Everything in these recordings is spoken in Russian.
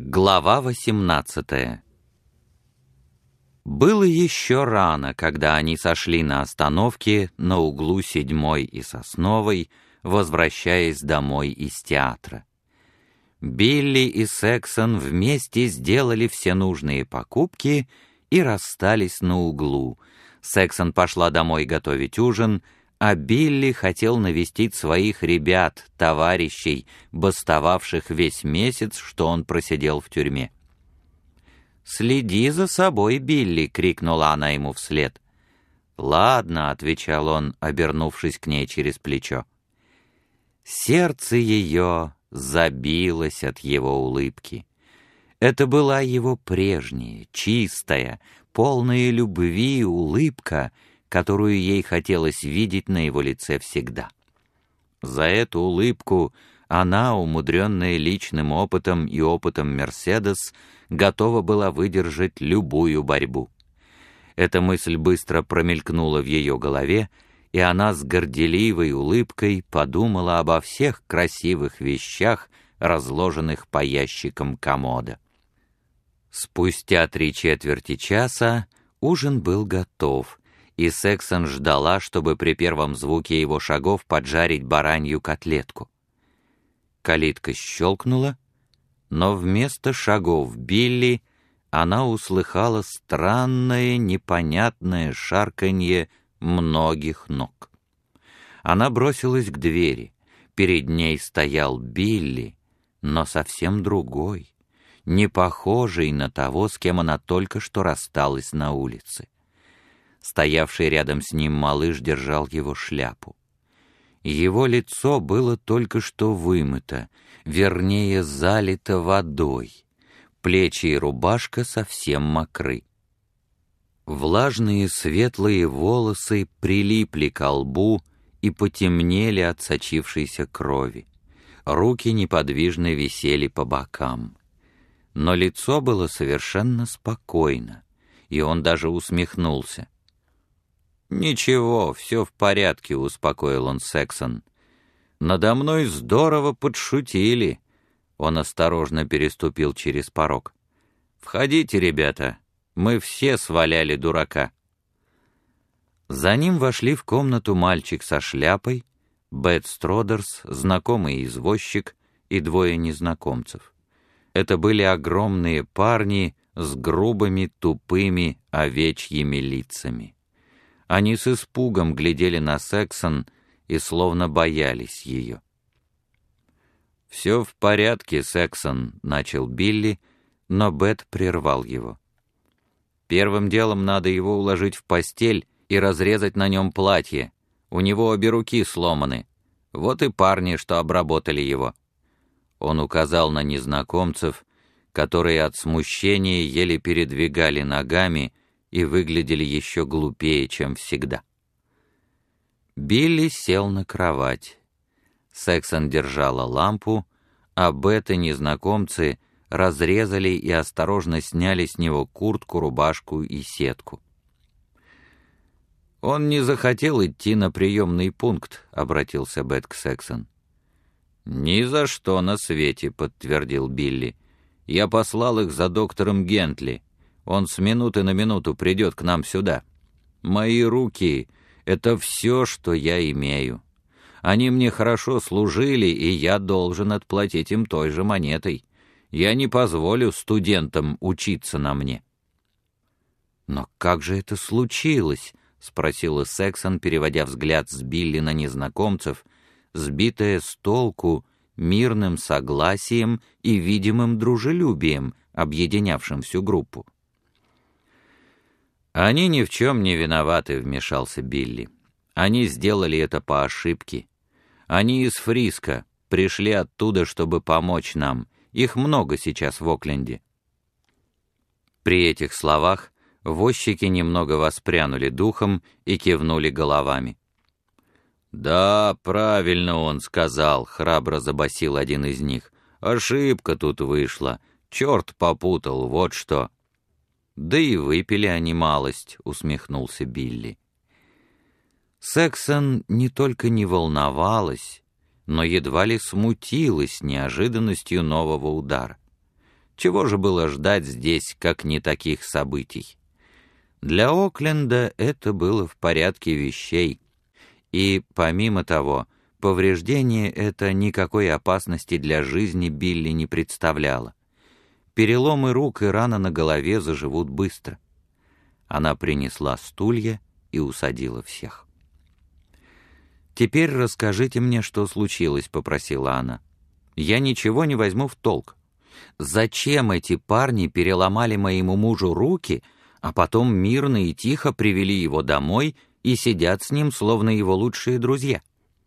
Глава 18. Было еще рано, когда они сошли на остановке на углу 7-й и Сосновой, возвращаясь домой из театра. Билли и Сексон вместе сделали все нужные покупки и расстались на углу. Сексон пошла домой готовить ужин, а Билли хотел навестить своих ребят, товарищей, бастовавших весь месяц, что он просидел в тюрьме. «Следи за собой, Билли!» — крикнула она ему вслед. «Ладно», — отвечал он, обернувшись к ней через плечо. Сердце ее забилось от его улыбки. Это была его прежняя, чистая, полная любви улыбка, которую ей хотелось видеть на его лице всегда. За эту улыбку она, умудренная личным опытом и опытом Мерседес, готова была выдержать любую борьбу. Эта мысль быстро промелькнула в ее голове, и она с горделивой улыбкой подумала обо всех красивых вещах, разложенных по ящикам комода. Спустя 3/4 часа ужин был готов, и Сексон ждала, чтобы при первом звуке его шагов поджарить баранью котлетку. Калитка щелкнула, но вместо шагов Билли она услыхала странное, непонятное шарканье многих ног. Она бросилась к двери. Перед ней стоял Билли, но совсем другой, не похожий на того, с кем она только что рассталась на улице. Стоявший рядом с ним малыш держал его шляпу. Его лицо было только что вымыто, вернее, залито водой. Плечи и рубашка совсем мокры. Влажные светлые волосы прилипли ко лбу и потемнели от сочившейся крови. Руки неподвижно висели по бокам. Но лицо было совершенно спокойно, и он даже усмехнулся. «Ничего, все в порядке», — успокоил он Сексон. «Надо мной здорово подшутили». Он осторожно переступил через порог. «Входите, ребята, мы все сваляли дурака». За ним вошли в комнату мальчик со шляпой, Бет Стродерс, знакомый извозчик и 2 незнакомцев. Это были огромные парни с грубыми, тупыми, овечьими лицами. Они с испугом глядели на Сексон и словно боялись ее. «Все в порядке, Сексон», — начал Билли, но Бет прервал его. «Первым делом надо его уложить в постель и разрезать на нем платье. У него обе руки сломаны. Вот и парни, что обработали его». Он указал на незнакомцев, которые от смущения еле передвигали ногами и выглядели еще глупее, чем всегда. Билли сел на кровать. Сексон держала лампу, а Бет и незнакомцы разрезали и осторожно сняли с него куртку, рубашку и сетку. «Он не захотел идти на приемный пункт», — обратился Бет к Сексон. «Ни за что на свете», — подтвердил Билли. «Я послал их за доктором Гентли. Он с минуты на минуту придет к нам сюда. Мои руки — это все, что я имею. Они мне хорошо служили, и я должен отплатить им той же монетой. Я не позволю студентам учиться на мне». «Но как же это случилось?» — спросила Сексон, переводя взгляд с Билли на незнакомцев, сбитая с толку мирным согласием и видимым дружелюбием, объединявшим всю группу. «Они ни в чем не виноваты», — вмешался Билли. «Они сделали это по ошибке. Они из Фриско, пришли оттуда, чтобы помочь нам. Их много сейчас в Окленде». При этих словах возчики немного воспрянули духом и кивнули головами. «Да, правильно он сказал», — храбро забасил один из них. «Ошибка тут вышла. Черт попутал, вот что». «Да и выпили они малость», — усмехнулся Билли. Сексон не только не волновалась, но едва ли смутилась неожиданностью нового удара. Чего же было ждать здесь, как не таких событий? Для Окленда это было в порядке вещей. И, помимо того, повреждение это никакой опасности для жизни Билли не представляло. Переломы рук и рана на голове заживут быстро. Она принесла стулья и усадила всех. «Теперь расскажите мне, что случилось», — попросила она. «Я ничего не возьму в толк. Зачем эти парни переломали моему мужу руки, а потом мирно и тихо привели его домой и сидят с ним, словно его лучшие друзья?»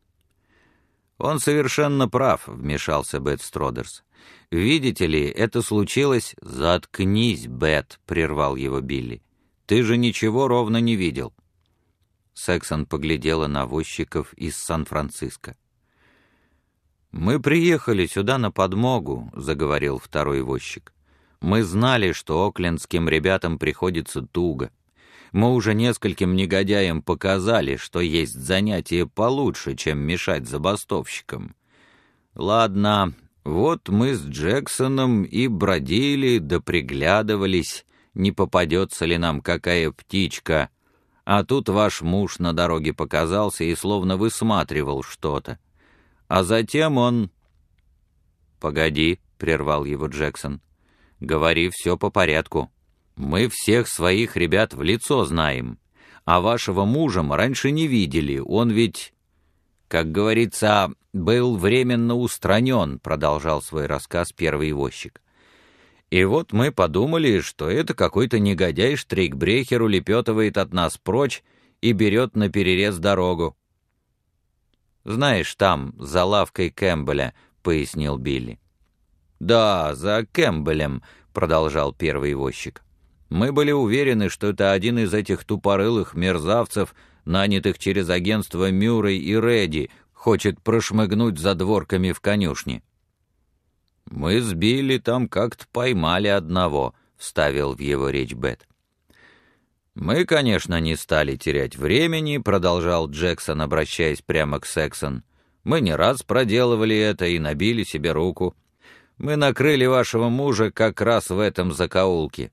«Он совершенно прав», — вмешался Бет Стродерс. «Видите ли, это случилось...» «Заткнись, Бет», — прервал его Билли. «Ты же ничего ровно не видел». Сексон поглядела на возчиков из Сан-Франциско. «Мы приехали сюда на подмогу», — заговорил второй возчик. «Мы знали, что оклендским ребятам приходится туго. Мы уже нескольким негодяям показали, что есть занятие получше, чем мешать забастовщикам. Ладно, вот мы с Джексоном и бродили да приглядывались, не попадется ли нам какая птичка, а тут ваш муж на дороге показался и словно высматривал что-то. А затем он...» «Погоди», — прервал его Джексон, — «говори все по порядку. Мы всех своих ребят в лицо знаем, а вашего мужа мы раньше не видели, он ведь, как говорится, был временно устранен», — продолжал свой рассказ первый возчик. «И вот мы подумали, что это какой-то негодяй Штрейкбрехер улепетывает от нас прочь и берет наперерез дорогу». «Знаешь, там, за лавкой Кэмпбеля», — пояснил Билли. «Да, за Кэмпбелем», — продолжал первый возчик. «Мы были уверены, что это один из этих тупорылых мерзавцев, нанятых через агентство Мюррей и Редди, хочет прошмыгнуть за дворками в конюшне». «Мы с Билли там как-то поймали одного», — вставил в его речь Бет. «Мы, конечно, не стали терять времени», — продолжал Джексон, обращаясь прямо к Сексон. «Мы не раз проделывали это и набили себе руку. Мы накрыли вашего мужа как раз в этом закоулке».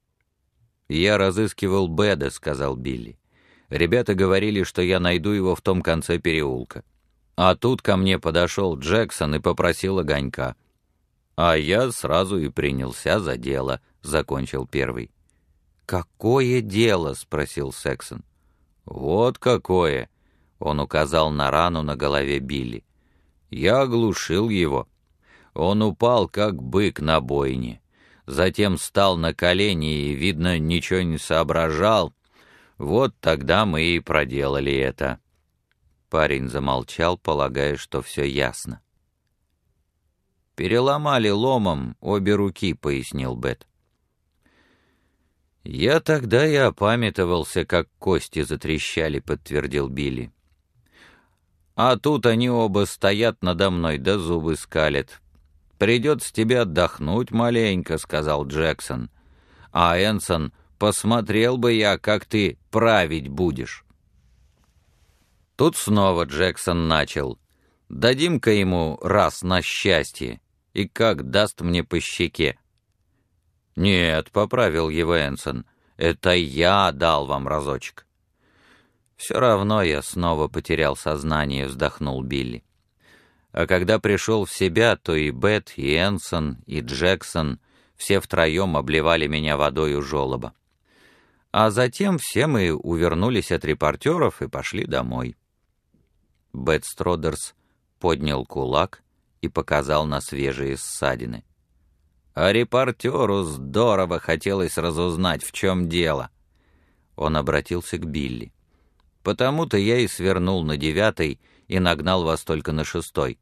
«Я разыскивал Беда», — сказал Билли. «Ребята говорили, что я найду его в том конце переулка. А тут ко мне подошел Джексон и попросил огонька. А я сразу и принялся за дело», — закончил первый. «Какое дело?» — спросил Сексон. «Вот какое!» — он указал на рану на голове Билли. «Я оглушил его. Он упал, как бык на бойне. Затем встал на колени и, видно, ничего не соображал. Вот тогда мы и проделали это». Парень замолчал, полагая, что все ясно. «Переломали ломом обе руки», — пояснил Бет. «Я тогда и опамятовался, как кости затрещали», — подтвердил Билли. «А тут они оба стоят надо мной, да зубы скалят. Придется тебе отдохнуть маленько», — сказал Джексон. «А Энсон, посмотрел бы я, как ты править будешь». Тут снова Джексон начал. «Дадим-ка ему раз на счастье, и как даст мне по щеке». «Нет», — поправил его Энсон, — «это я дал вам разочек». «Все равно я снова потерял сознание», — вздохнул Билли. А когда пришел в себя, то и Бет, и Энсон, и Джексон все втроем обливали меня водой у желоба. А затем все мы увернулись от репортеров и пошли домой. Бет Стродерс поднял кулак и показал на свежие ссадины. А репортеру здорово хотелось разузнать, в чем дело. Он обратился к Билли. «Потому-то я и свернул на 9-й и нагнал вас только на 6-й».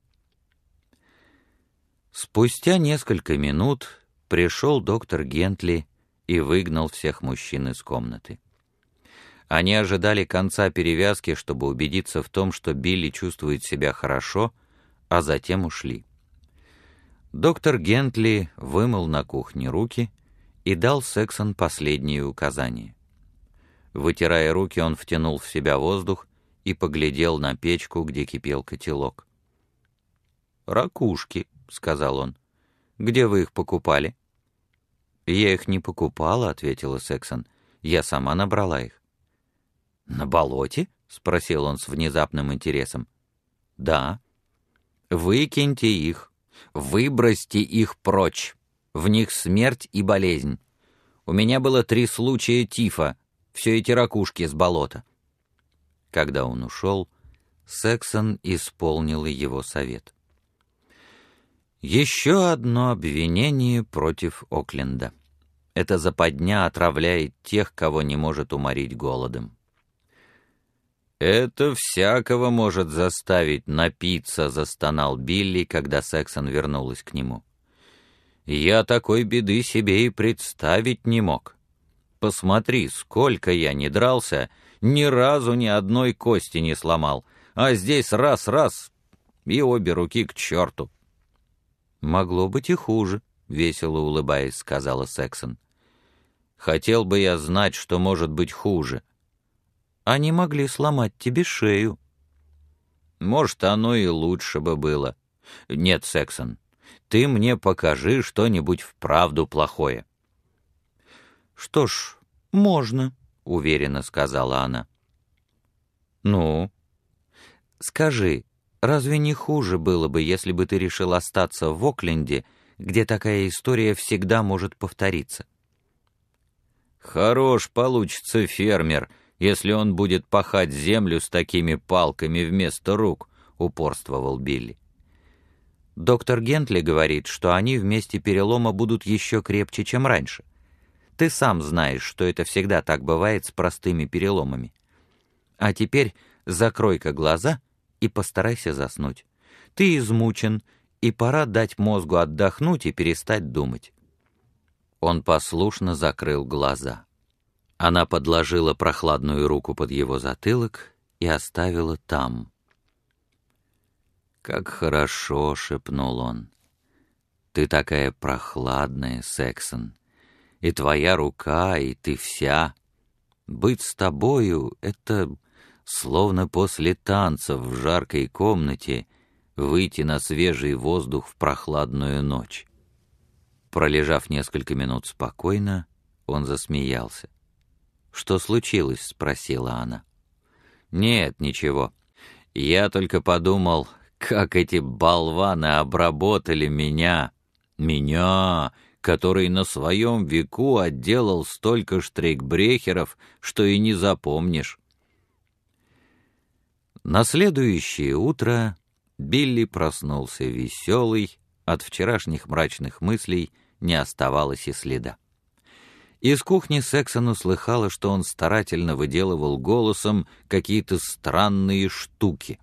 Спустя несколько минут пришел доктор Гентли и выгнал всех мужчин из комнаты. Они ожидали конца перевязки, чтобы убедиться в том, что Билли чувствует себя хорошо, а затем ушли. Доктор Гентли вымыл на кухне руки и дал Сексон последние указания. Вытирая руки, он втянул в себя воздух и поглядел на печку, где кипел котелок. «Ракушки», — сказал он. «Где вы их покупали?» «Я их не покупала», — ответила Сексон. «Я сама набрала их». «На болоте?» — спросил он с внезапным интересом. «Да». «Выкиньте их, выбросьте их прочь. В них смерть и болезнь. У меня было 3 случая тифа, все эти ракушки с болота». Когда он ушел, Сексон исполнила его совет. Еще одно обвинение против Окленда. Эта западня отравляет тех, кого не может уморить голодом. «Это всякого может заставить напиться», — застонал Билли, когда Сексон вернулась к нему. «Я такой беды себе и представить не мог. Посмотри, сколько я не дрался, ни разу ни одной кости не сломал, а здесь раз-раз, и обе руки к черту». «Могло быть и хуже», — весело улыбаясь, сказала Сексон. «Хотел бы я знать, что может быть хуже». «Они могли сломать тебе шею». «Может, оно и лучше бы было. Нет, Сексон, ты мне покажи что-нибудь вправду плохое». «Что ж, можно», — уверенно сказала она. «Ну?» «Скажи, разве не хуже было бы, если бы ты решил остаться в Окленде, где такая история всегда может повториться?» «Хорош получится фермер, если он будет пахать землю с такими палками вместо рук», — упорствовал Билли. «Доктор Гентли говорит, что они вместе перелома будут еще крепче, чем раньше. Ты сам знаешь, что это всегда так бывает с простыми переломами. А теперь закрой-ка глаза и постарайся заснуть. Ты измучен, и пора дать мозгу отдохнуть и перестать думать». Он послушно закрыл глаза. Она подложила прохладную руку под его затылок и оставила там. «Как хорошо», — шепнул он. «Ты такая прохладная, Сексон, и твоя рука, и ты вся. Быть с тобою — это словно после танцев в жаркой комнате выйти на свежий воздух в прохладную ночь». Пролежав несколько минут спокойно, он засмеялся. «Что случилось?» — спросила она. «Нет, ничего. Я только подумал, как эти болваны обработали меня. Меня, который на своем веку отделал столько штрейкбрехеров, что и не запомнишь». На следующее утро Билли проснулся веселый, от вчерашних мрачных мыслей не оставалось и следа. Из кухни Сексон услыхала, что он старательно выделывал голосом какие-то странные штуки.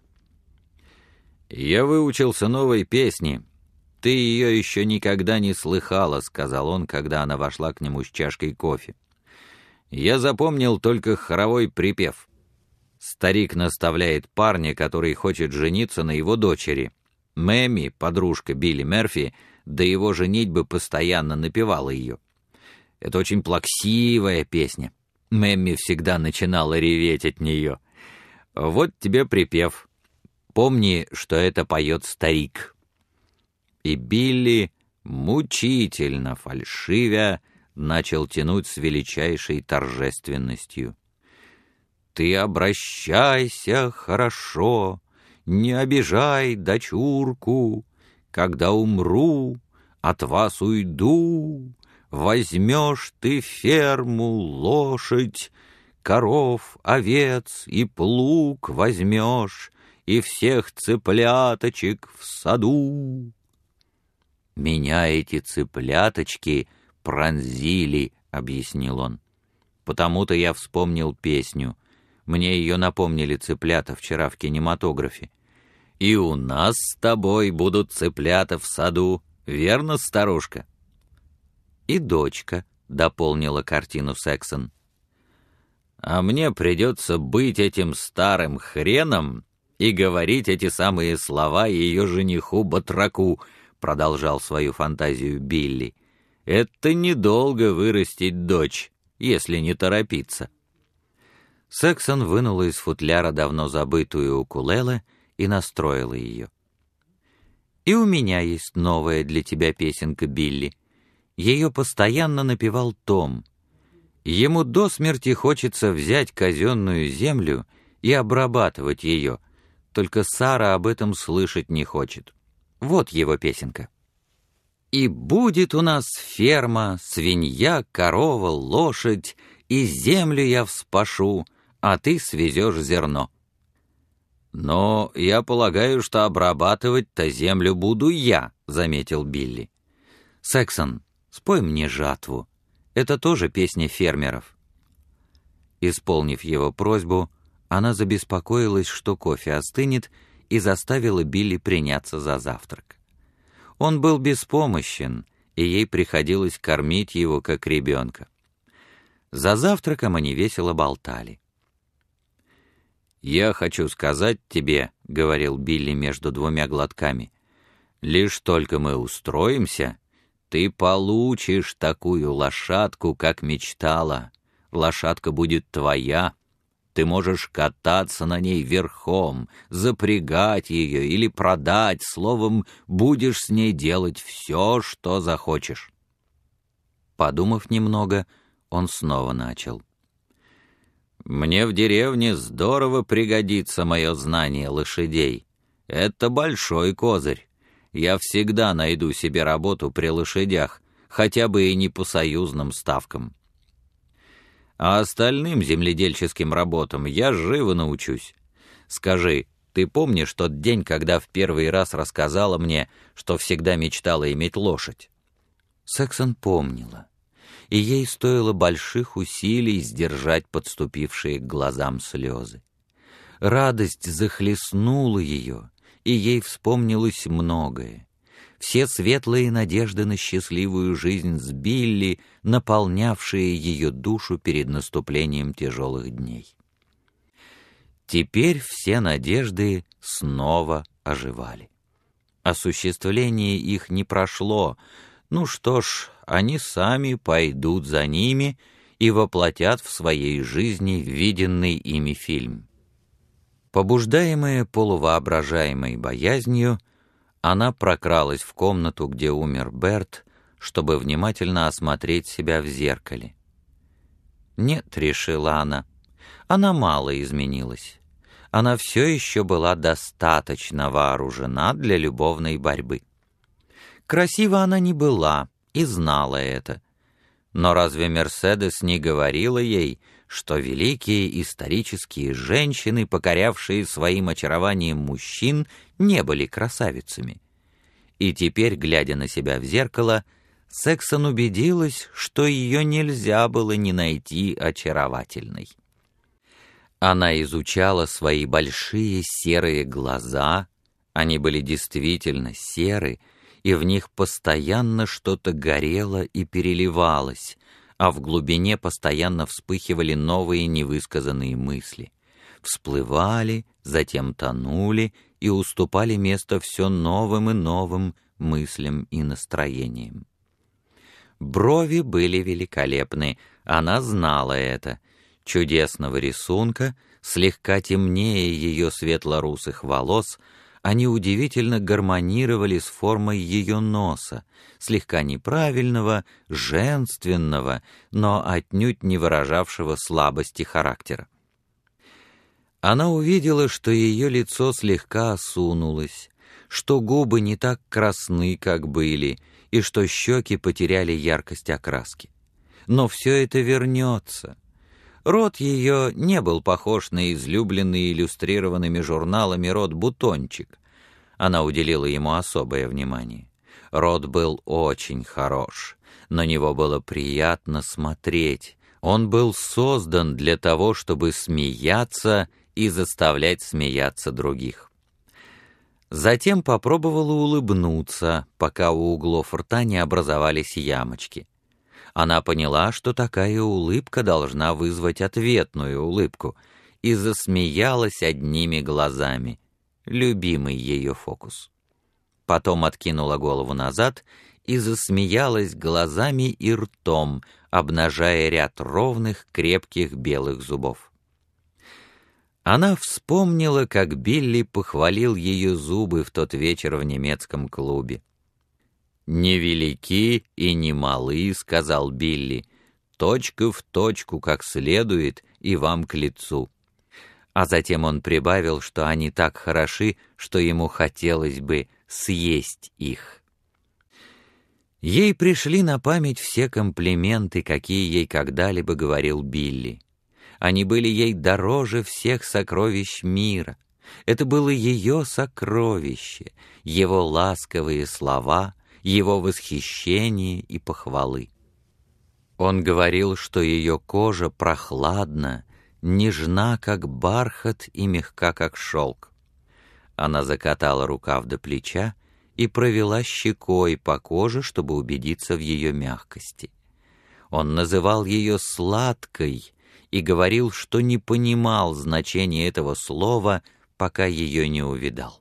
«Я выучился новой песни. Ты ее еще никогда не слыхала», — сказал он, когда она вошла к нему с чашкой кофе. «Я запомнил только хоровой припев. Старик наставляет парня, который хочет жениться на его дочери. Мэмми, подружка Билли Мерфи, до его женитьбы постоянно напевала ее. Это очень плаксивая песня. Мэмми всегда начинала реветь от нее. Вот тебе припев. Помни, что это поет старик». И Билли, мучительно фальшивя, начал тянуть с величайшей торжественностью. «Ты обращайся хорошо, не обижай дочурку, когда умру, от вас уйду, возьмешь ты ферму, лошадь, коров, овец и плуг возьмешь, и всех цыпляточек в саду». «Меня эти цыпляточки пронзили», — объяснил он. «Потому-то я вспомнил песню. Мне ее напомнили цыплята вчера в кинематографе. И у нас с тобой будут цыплята в саду, верно, старушка?» «И дочка», — дополнила картину Сексон. «А мне придется быть этим старым хреном и говорить эти самые слова ее жениху-батраку», — продолжал свою фантазию Билли. «Это недолго вырастить дочь, если не торопиться». Сексон вынула из футляра давно забытую укулеле и настроила ее. «И у меня есть новая для тебя песенка, Билли. Ее постоянно напевал Том. Ему до смерти хочется взять казенную землю и обрабатывать ее, только Сара об этом слышать не хочет. Вот его песенка. «И будет у нас ферма, свинья, корова, лошадь, и землю я вспашу, а ты свезешь зерно». «Но я полагаю, что обрабатывать-то землю буду я», — заметил Билли. «Сексон, спой мне жатву. Это тоже песня фермеров». Исполнив его просьбу, она забеспокоилась, что кофе остынет, и заставила Билли приняться за завтрак. Он был беспомощен, и ей приходилось кормить его, как ребенка. За завтраком они весело болтали. «Я хочу сказать тебе, — говорил Билли между двумя глотками, — лишь только мы устроимся, ты получишь такую лошадку, как мечтала. Лошадка будет твоя. Ты можешь кататься на ней верхом, запрягать ее или продать, словом, будешь с ней делать все, что захочешь». Подумав немного, он снова начал. «Мне в деревне здорово пригодится мое знание лошадей. Это большой козырь. Я всегда найду себе работу при лошадях, хотя бы и не по союзным ставкам. А остальным земледельческим работам я живо научусь. Скажи, ты помнишь тот день, когда в первый раз рассказала мне, что всегда мечтала иметь лошадь?» Сексон помнила, и ей стоило больших усилий сдержать подступившие к глазам слезы. Радость захлестнула ее, и ей вспомнилось многое. Все светлые надежды на счастливую жизнь с Билли, наполнявшие ее душу перед наступлением тяжелых дней. Теперь все надежды снова оживали. Осуществление их не прошло. Ну что ж, они сами пойдут за ними и воплотят в своей жизни виденный ими фильм. Побуждаемая полувоображаемой боязнью, она прокралась в комнату, где умер Берт, чтобы внимательно осмотреть себя в зеркале. «Нет», — решила она мало изменилась. Она все еще была достаточно вооружена для любовной борьбы. Красива она не была и знала это. Но разве Мерседес не говорила ей, что великие исторические женщины, покорявшие своим очарованием мужчин, не были красавицами? И теперь, глядя на себя в зеркало, Сексон убедилась, что ее нельзя было не найти очаровательной. Она изучала свои большие серые глаза, они были действительно серы, и в них постоянно что-то горело и переливалось, а в глубине постоянно вспыхивали новые невысказанные мысли. Всплывали, затем тонули и уступали место все новым и новым мыслям и настроениям. Брови были великолепны, она знала это. Чудесного рисунка, слегка темнее ее светло-русых волос, они удивительно гармонировали с формой ее носа, слегка неправильного, женственного, но отнюдь не выражавшего слабости характера. Она увидела, что ее лицо слегка осунулось, что губы не так красны, как были, и что щеки потеряли яркость окраски. Но все это вернется. Рот ее не был похож на излюбленный иллюстрированными журналами рот Бутончик. Она уделила ему особое внимание. Рот был очень хорош, на него было приятно смотреть. Он был создан для того, чтобы смеяться и заставлять смеяться других. Затем попробовала улыбнуться, пока у углов рта не образовались ямочки. Она поняла, что такая улыбка должна вызвать ответную улыбку, и засмеялась одними глазами. Любимый ее фокус. Потом откинула голову назад и засмеялась глазами и ртом, обнажая ряд ровных, крепких белых зубов. Она вспомнила, как Билли похвалил ее зубы в тот вечер в немецком клубе. «Невелики и не малы», — сказал Билли, — «точка в точку, как следует, и вам к лицу». А затем он прибавил, что они так хороши, что ему хотелось бы съесть их. Ей пришли на память все комплименты, какие ей когда-либо говорил Билли. Они были ей дороже всех сокровищ мира. Это было ее сокровище, его ласковые слова, его восхищение и похвалы. Он говорил, что ее кожа прохладна, нежна, как бархат, и мягка, как шелк. Она закатала рукав до плеча и провела щекой по коже, чтобы убедиться в ее мягкости. Он называл ее сладкой и говорил, что не понимал значения этого слова, пока ее не увидал.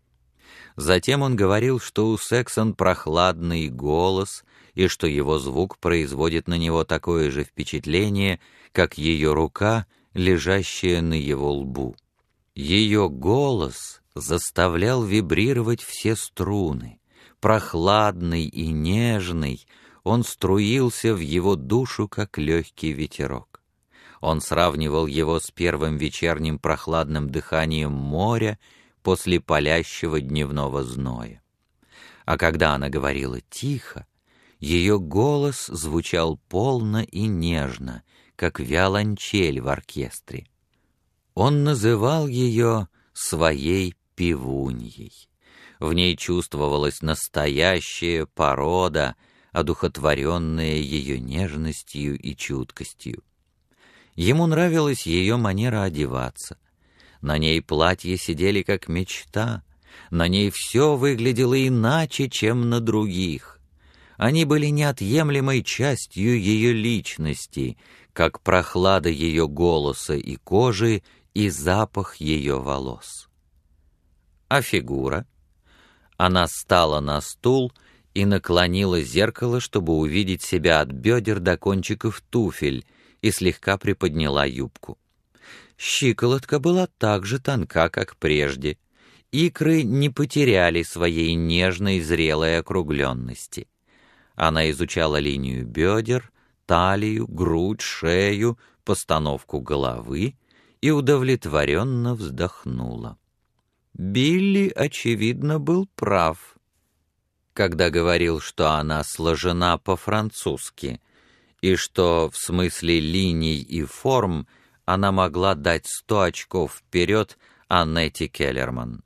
Затем он говорил, что у Сексон прохладный голос и что его звук производит на него такое же впечатление, как ее рука, лежащая на его лбу. Ее голос заставлял вибрировать все струны. Прохладный и нежный, он струился в его душу, как легкий ветерок. Он сравнивал его с первым вечерним прохладным дыханием моря после палящего дневного зноя. А когда она говорила тихо, ее голос звучал полно и нежно, как виолончель в оркестре. Он называл ее своей певуньей. В ней чувствовалась настоящая порода, одухотворенная ее нежностью и чуткостью. Ему нравилась ее манера одеваться. На ней платья сидели как мечта, на ней все выглядело иначе, чем на других. Они были неотъемлемой частью ее личности, как прохлада ее голоса и кожи и запах ее волос. А фигура? Она стала на стул и наклонила зеркало, чтобы увидеть себя от бедер до кончиков туфель, и слегка приподняла юбку. Щиколотка была так же тонка, как прежде. Икры не потеряли своей нежной зрелой округленности. Она изучала линию бедер, талию, грудь, шею, постановку головы и удовлетворенно вздохнула. Билли, очевидно, был прав, когда говорил, что она сложена по-французски, и что в смысле линий и форм она могла дать 100 очков вперед Аннете Келлерман.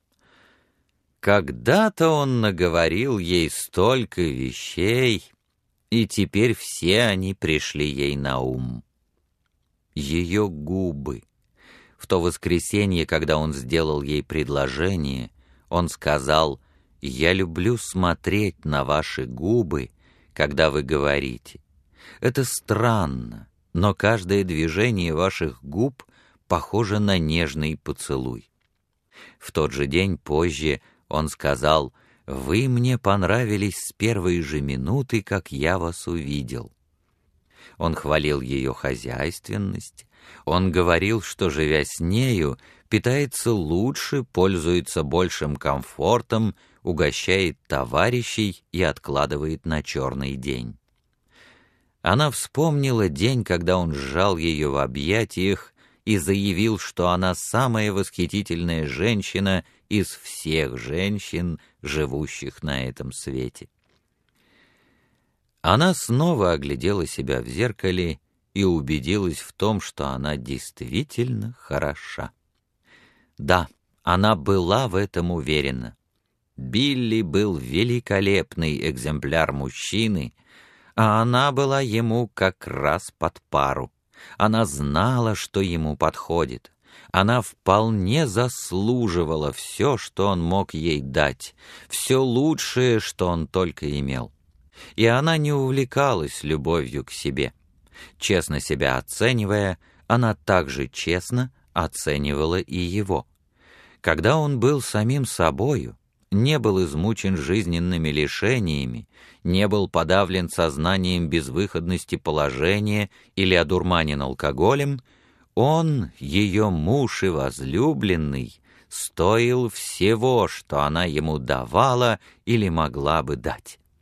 Когда-то он наговорил ей столько вещей, и теперь все они пришли ей на ум. Ее губы. В то воскресенье, когда он сделал ей предложение, он сказал: «Я люблю смотреть на ваши губы, когда вы говорите. Это странно, но каждое движение ваших губ похоже на нежный поцелуй». В тот же день позже он сказал: «Вы мне понравились с первой же минуты, как я вас увидел». Он хвалил ее хозяйственность, он говорил, что, живя с нею, питается лучше, пользуется большим комфортом, угощает товарищей и откладывает на черный день. Она вспомнила день, когда он сжал ее в объятиях и заявил, что она самая восхитительная женщина из всех женщин, живущих на этом свете. Она снова оглядела себя в зеркале и убедилась в том, что она действительно хороша. Да, она была в этом уверена. Билли был великолепный экземпляр мужчины, а она была ему как раз под пару. Она знала, что ему подходит. Она вполне заслуживала все, что он мог ей дать, все лучшее, что он только имел. И она не увлекалась любовью к себе. Честно себя оценивая, она также честно оценивала и его. Когда он был самим собою, не был измучен жизненными лишениями, не был подавлен сознанием безвыходности положения или одурманен алкоголем, он, ее муж и возлюбленный, стоил всего, что она ему давала или могла бы дать.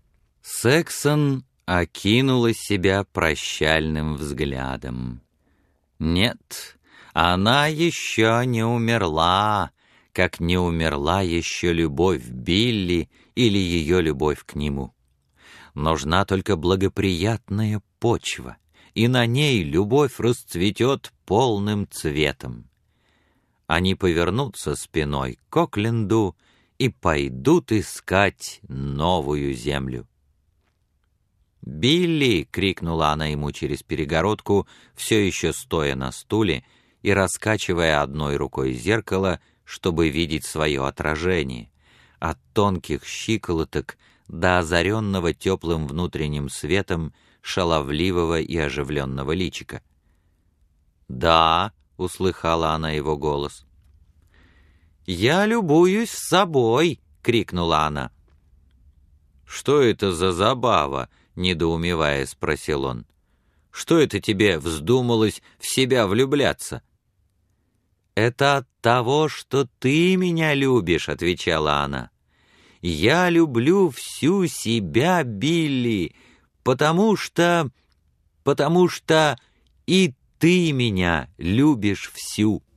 Сексон окинула себя прощальным взглядом. Нет, она еще не умерла, как не умерла еще любовь Билли или ее любовь к нему. Нужна только благоприятная почва, и на ней любовь расцветет полным цветом. Они повернутся спиной к Окленду и пойдут искать новую землю. «Билли!» — крикнула она ему через перегородку, все еще стоя на стуле и раскачивая одной рукой зеркало, чтобы видеть свое отражение, от тонких щиколоток до озаренного теплым внутренним светом шаловливого и оживленного личика. «Да!» — услыхала она его голос. «Я любуюсь собой!» — крикнула она. «Что это за забава?» — недоумевая спросил он. «Что это тебе вздумалось в себя влюбляться?» «Это от того, что ты меня любишь», — отвечала она. «Я люблю всю себя, Билли, потому что и ты меня любишь всю».